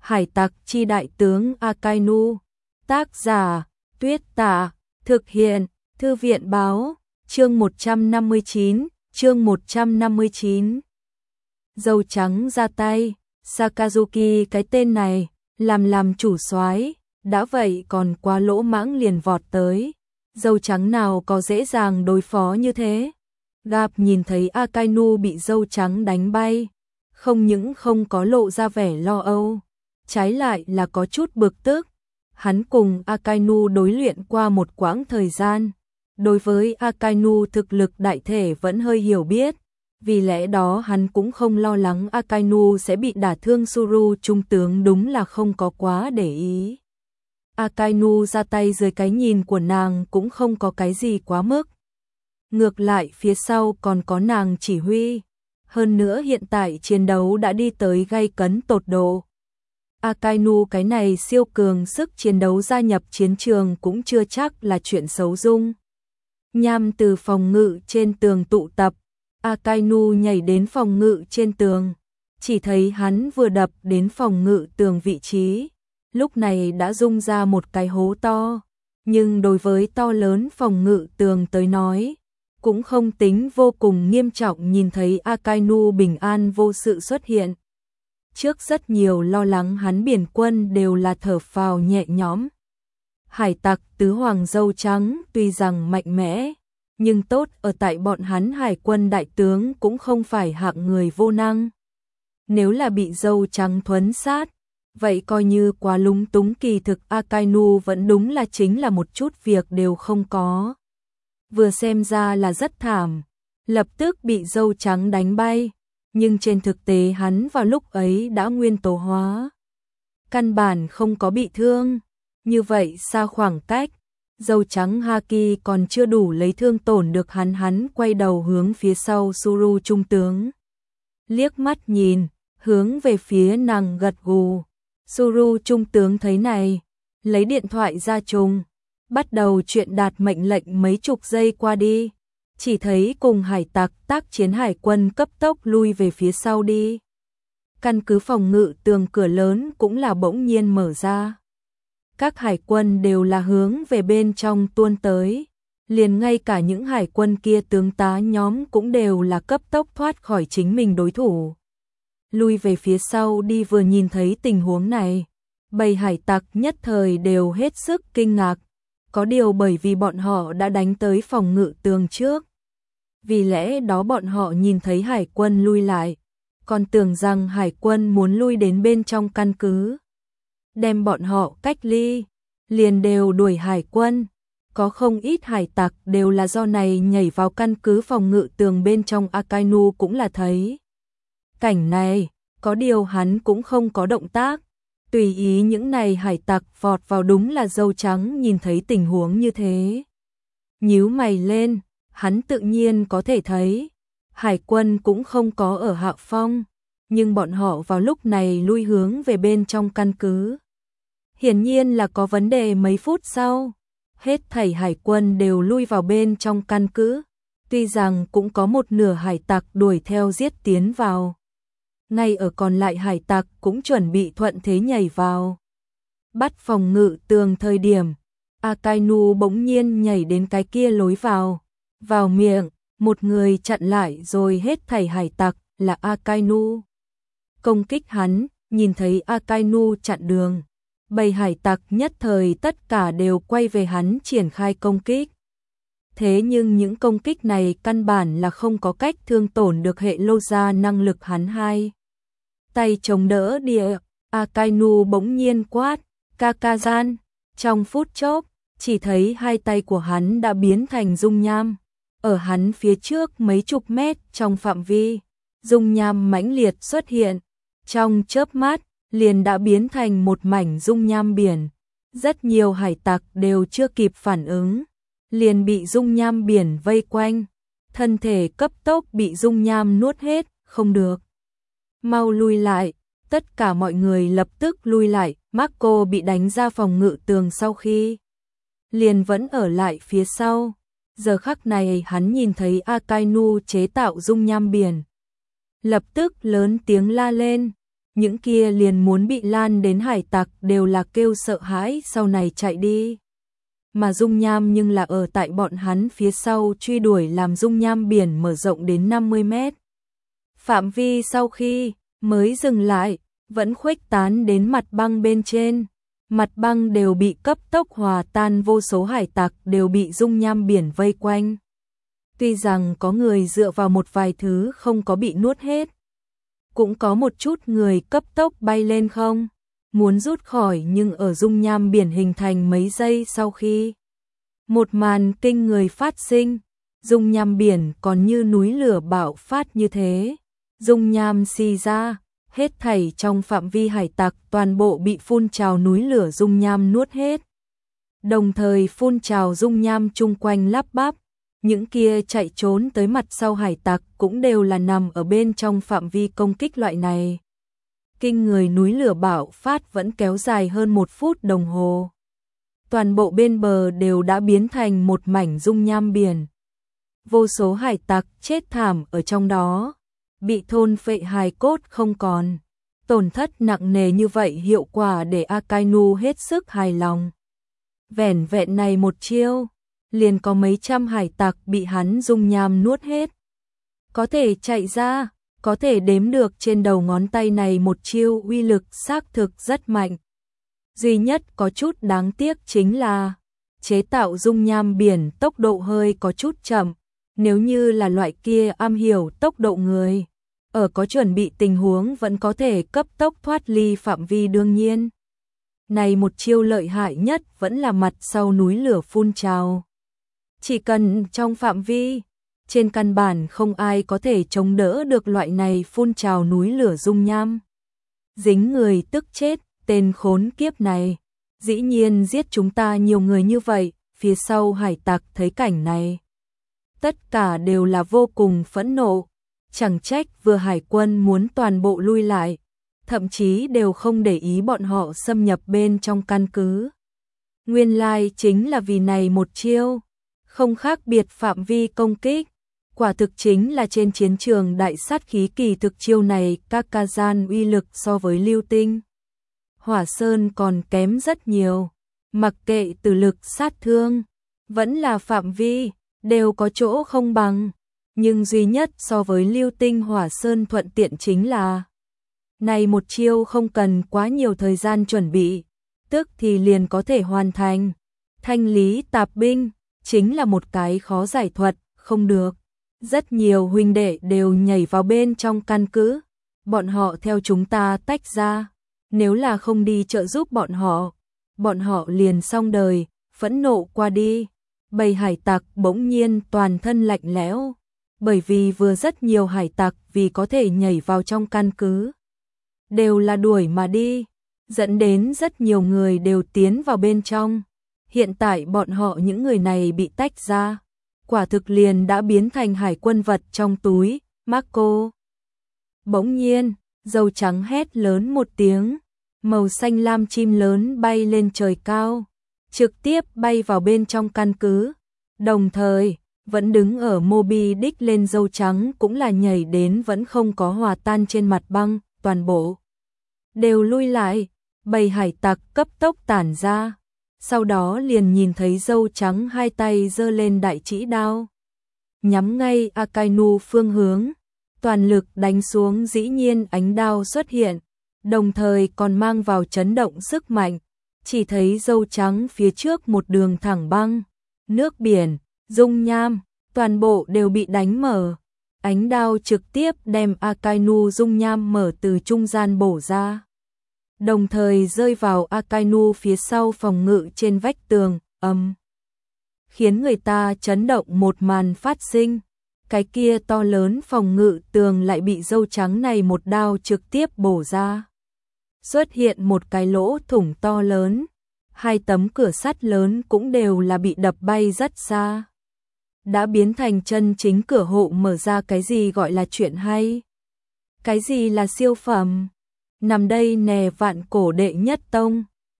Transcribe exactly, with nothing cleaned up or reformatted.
Hải tặc chi đại tướng Akainu. Tác giả Tuyết Tả. Thực hiện Thư viện báo. Chương một trăm năm mươi chín. Chương một trăm năm mươi chín. Dâu trắng ra tay. Sakazuki cái tên này, làm làm chủ soái, đã vậy còn quá lỗ mãng liền vọt tới. Dâu trắng nào có dễ dàng đối phó như thế. Gặp nhìn thấy Akainu bị dâu trắng đánh bay, không những không có lộ ra vẻ lo âu, trái lại là có chút bực tức. Hắn cùng Akainu đối luyện qua một quãng thời gian, đối với Akainu thực lực đại thể vẫn hơi hiểu biết, vì lẽ đó hắn cũng không lo lắng Akainu sẽ bị đả thương. Suru trung tướng đúng là không có quá để ý. Akainu ra tay dưới cái nhìn của nàng cũng không có cái gì quá mức. Ngược lại phía sau còn có nàng chỉ huy. Hơn nữa hiện tại chiến đấu đã đi tới gay cấn tột độ. Akainu cái này siêu cường sức chiến đấu gia nhập chiến trường cũng chưa chắc là chuyện xấu. Dung nham từ phòng ngự trên tường tụ tập. Akainu nhảy đến phòng ngự trên tường. Chỉ thấy hắn vừa đập đến phòng ngự tường vị trí, lúc này đã rung ra một cái hố to. Nhưng đối với to lớn phòng ngự tường tới nói, cũng không tính vô cùng nghiêm trọng. Nhìn thấy Akainu bình an vô sự xuất hiện, trước rất nhiều lo lắng hắn biển quân đều là thở phào nhẹ nhõm. Hải tặc tứ hoàng dâu trắng tuy rằng mạnh mẽ, nhưng tốt ở tại bọn hắn hải quân đại tướng cũng không phải hạng người vô năng. Nếu là bị dâu trắng thuấn sát, vậy coi như quá lúng túng. Kỳ thực Akainu vẫn đúng là chính là một chút việc đều không có. Vừa xem ra là rất thảm, lập tức bị dâu trắng đánh bay, nhưng trên thực tế hắn vào lúc ấy đã nguyên tố hóa, căn bản không có bị thương. Như vậy xa khoảng cách, dâu trắng Haki còn chưa đủ lấy thương tổn được hắn. Hắn quay đầu hướng phía sau Suru trung tướng, liếc mắt nhìn, hướng về phía nàng gật gù. Suru trung tướng thấy này, lấy điện thoại ra trùng, bắt đầu chuyện đạt mệnh lệnh. Mấy chục giây qua đi, chỉ thấy cùng hải tặc tác chiến hải quân cấp tốc lui về phía sau đi. Căn cứ phòng ngự tường cửa lớn cũng là bỗng nhiên mở ra. Các hải quân đều là hướng về bên trong tuôn tới, liền ngay cả những hải quân kia tướng tá nhóm cũng đều là cấp tốc thoát khỏi chính mình đối thủ, lui về phía sau đi. Vừa nhìn thấy tình huống này, bầy hải tặc nhất thời đều hết sức kinh ngạc. Có điều bởi vì bọn họ đã đánh tới phòng ngự tường trước, vì lẽ đó bọn họ nhìn thấy hải quân lui lại, còn tưởng rằng hải quân muốn lui đến bên trong căn cứ, đem bọn họ cách ly, liền đều đuổi hải quân. Có không ít hải tặc đều là do này nhảy vào căn cứ phòng ngự tường bên trong. Akainu cũng là thấy cảnh này, có điều hắn cũng không có động tác, tùy ý những này hải tặc vọt vào. Đúng là dâu trắng nhìn thấy tình huống như thế, nhíu mày lên. Hắn tự nhiên có thể thấy hải quân cũng không có ở hạ phong, nhưng bọn họ vào lúc này lui hướng về bên trong căn cứ, hiển nhiên là có vấn đề. Mấy phút sau, hết thảy hải quân đều lui vào bên trong căn cứ, tuy rằng cũng có một nửa hải tặc đuổi theo giết tiến vào. Ngay ở còn lại hải tặc cũng chuẩn bị thuận thế nhảy vào, bắt phòng ngự tường. Thời điểm Akainu bỗng nhiên nhảy đến cái kia lối vào, vào miệng, một người chặn lại rồi hết thảy hải tặc là Akainu công kích hắn. Nhìn thấy Akainu chặn đường, bầy hải tặc nhất thời tất cả đều quay về hắn triển khai công kích. Thế nhưng những công kích này căn bản là không có cách thương tổn được hệ lô gia năng lực hắn. Hai tay chống đỡ địa, Akainu bỗng nhiên quát, Kakazan. Trong phút chốc, chỉ thấy hai tay của hắn đã biến thành dung nham. Ở hắn phía trước mấy chục mét trong phạm vi, dung nham mãnh liệt xuất hiện. Trong chớp mắt, liền đã biến thành một mảnh dung nham biển. Rất nhiều hải tặc đều chưa kịp phản ứng, liền bị dung nham biển vây quanh. Thân thể cấp tốc bị dung nham nuốt hết, không được. Mau lui lại, tất cả mọi người lập tức lui lại. Marco bị đánh ra phòng ngự tường sau khi, liền vẫn ở lại phía sau. Giờ khắc này hắn nhìn thấy Akainu chế tạo dung nham biển, lập tức lớn tiếng la lên, những kia liền muốn bị lan đến hải tặc đều là kêu sợ hãi sau này chạy đi. Mà dung nham nhưng là ở tại bọn hắn phía sau truy đuổi làm dung nham biển mở rộng đến năm mươi mét. Phạm vi sau khi mới dừng lại, vẫn khuếch tán đến mặt băng bên trên. Mặt băng đều bị cấp tốc hòa tan, vô số hải tặc đều bị dung nham biển vây quanh. Tuy rằng có người dựa vào một vài thứ không có bị nuốt hết, cũng có một chút người cấp tốc bay lên không, muốn rút khỏi, nhưng ở dung nham biển hình thành mấy giây sau khi một màn kinh người phát sinh, dung nham biển còn như núi lửa bạo phát như thế, dung nham xì ra, hết thảy trong phạm vi hải tặc toàn bộ bị phun trào núi lửa dung nham nuốt hết. Đồng thời phun trào dung nham chung quanh lắp bắp, những kia chạy trốn tới mặt sau hải tặc cũng đều là nằm ở bên trong phạm vi công kích loại này. Kinh người núi lửa bạo phát vẫn kéo dài hơn một phút đồng hồ. Toàn bộ bên bờ đều đã biến thành một mảnh dung nham biển. Vô số hải tặc chết thảm ở trong đó, bị thôn phệ hài cốt không còn. Tổn thất nặng nề như vậy hiệu quả để Akainu hết sức hài lòng. Vẻn vẹn này một chiêu, liền có mấy trăm hải tặc bị hắn dung nham nuốt hết. Có thể chạy ra, có thể đếm được trên đầu ngón tay này một chiêu uy lực xác thực rất mạnh. Duy nhất có chút đáng tiếc chính là chế tạo dung nham biển tốc độ hơi có chút chậm. Nếu như là loại kia am hiểu tốc độ người, ở có chuẩn bị tình huống vẫn có thể cấp tốc thoát ly phạm vi đương nhiên. Này một chiêu lợi hại nhất vẫn là mặt sau núi lửa phun trào. Chỉ cần trong phạm vi, trên căn bản không ai có thể chống đỡ được loại này phun trào núi lửa dung nham. Dính người tức chết, tên khốn kiếp này. Dĩ nhiên giết chúng ta nhiều người như vậy, phía sau hải tặc thấy cảnh này. Tất cả đều là vô cùng phẫn nộ. Chẳng trách vừa hải quân muốn toàn bộ lui lại, thậm chí đều không để ý bọn họ xâm nhập bên trong căn cứ. Nguyên lai chính là vì này một chiêu, không khác biệt phạm vi công kích. Quả thực chính là trên chiến trường đại sát khí, kỳ thực chiêu này Kakazan uy lực so với Lưu Tinh Hỏa Sơn còn kém rất nhiều. Mặc kệ từ lực sát thương, vẫn là phạm vi, đều có chỗ không bằng. Nhưng duy nhất so với Lưu Tinh Hỏa Sơn thuận tiện chính là này một chiêu không cần quá nhiều thời gian chuẩn bị, tức thì liền có thể hoàn thành. Thanh lý tạp binh chính là một cái khó giải thuật, không được. Rất nhiều huynh đệ đều nhảy vào bên trong căn cứ, bọn họ theo chúng ta tách ra, nếu là không đi trợ giúp bọn họ, bọn họ liền xong đời. Phẫn nộ qua đi, bầy hải tặc bỗng nhiên toàn thân lạnh lẽo, bởi vì vừa rất nhiều hải tặc vì có thể nhảy vào trong căn cứ, đều là đuổi mà đi, dẫn đến rất nhiều người đều tiến vào bên trong. Hiện tại bọn họ những người này bị tách ra, quả thực liền đã biến thành hải quân vật trong túi. Marco. Bỗng nhiên, dâu trắng hét lớn một tiếng, màu xanh lam chim lớn bay lên trời cao, trực tiếp bay vào bên trong căn cứ. Đồng thời, vẫn đứng ở Moby Dick lên dâu trắng cũng là nhảy đến vẫn không có hòa tan trên mặt băng, toàn bộ đều lui lại, bầy hải tặc cấp tốc tản ra. Sau đó liền nhìn thấy dâu trắng hai tay giơ lên đại trĩ đao, nhắm ngay Akainu phương hướng, toàn lực đánh xuống. Dĩ nhiên ánh đao xuất hiện, đồng thời còn mang vào chấn động sức mạnh. Chỉ thấy dâu trắng phía trước một đường thẳng băng, nước biển, dung nham, toàn bộ đều bị đánh mở. Ánh đao trực tiếp đem Akainu dung nham mở từ trung gian bổ ra, đồng thời rơi vào Akainu phía sau phòng ngự trên vách tường, âm. Khiến người ta chấn động một màn phát sinh, cái kia to lớn phòng ngự tường lại bị dâu trắng này một đao trực tiếp bổ ra. Xuất hiện một cái lỗ thủng to lớn, hai tấm cửa sắt lớn cũng đều là bị đập bay rất xa. Đã biến thành chân chính cửa hộ mở ra. Cái gì gọi là chuyện hay? Cái gì là siêu phẩm? Nằm đây nè, vạn cổ đệ nhất tông,